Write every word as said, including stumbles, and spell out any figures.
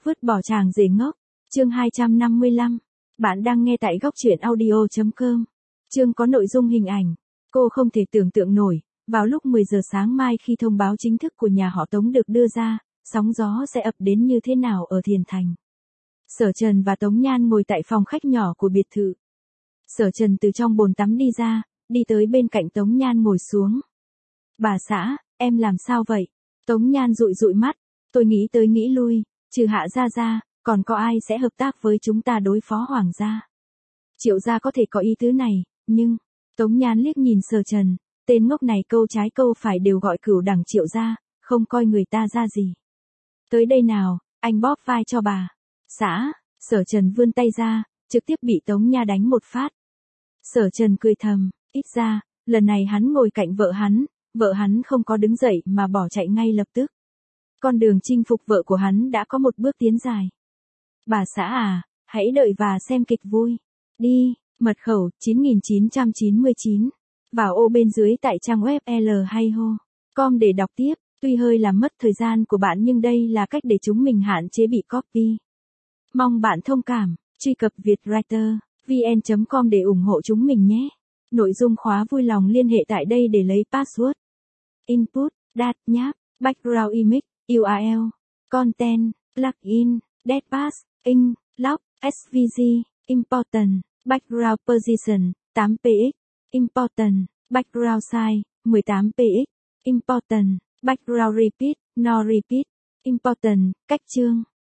Vứt bỏ chàng rể ngốc. Chương hai trăm năm mươi lăm. Bạn đang nghe tại góc truyện audio chấm com. Chương có nội dung hình ảnh. Cô không thể tưởng tượng nổi, vào lúc mười giờ sáng mai khi thông báo chính thức của nhà họ Tống được đưa ra, sóng gió sẽ ập đến như thế nào ở Thiền Thành. Sở Trần và Tống Nhan ngồi tại phòng khách nhỏ của biệt thự. Sở Trần từ trong bồn tắm đi ra, đi tới bên cạnh Tống Nhan ngồi xuống. Bà xã, em làm sao vậy? Tống Nhan dụi dụi mắt, tôi nghĩ tới nghĩ lui, trừ Hạ gia gia, còn có ai sẽ hợp tác với chúng ta đối phó Hoàng gia? Triệu gia có thể có ý tứ này, nhưng... Tống Nhan liếc nhìn Sở Trần, tên ngốc này câu trái câu phải đều gọi cửu đẳng Triệu gia, không coi người ta ra gì. Tới đây nào, anh bóp vai cho bà. Xã, Sở Trần vươn tay ra, trực tiếp bị Tống Nha đánh một phát. Sở Trần cười thầm, ít ra, lần này hắn ngồi cạnh vợ hắn, vợ hắn không có đứng dậy mà bỏ chạy ngay lập tức. Con đường chinh phục vợ của hắn đã có một bước tiến dài. Bà xã à, hãy đợi và xem kịch vui. Đi, mật khẩu chín nghìn chín trăm chín mươi chín. Vào ô bên dưới tại trang web l hay ho chấm com để đọc tiếp. Tuy hơi làm mất thời gian của bạn nhưng đây là cách để chúng mình hạn chế bị copy. Mong bạn thông cảm, truy cập vietwriter vn chấm com để ủng hộ chúng mình nhé. Nội dung khóa vui lòng liên hệ tại đây để lấy password. Input, dat nháp, background image, u rờ lờ, content, plugin, deadpass, ink, lock, ét vê giê, important, background position, tám px, important, background size, mười tám px, important, background repeat, no repeat, important, cách chương.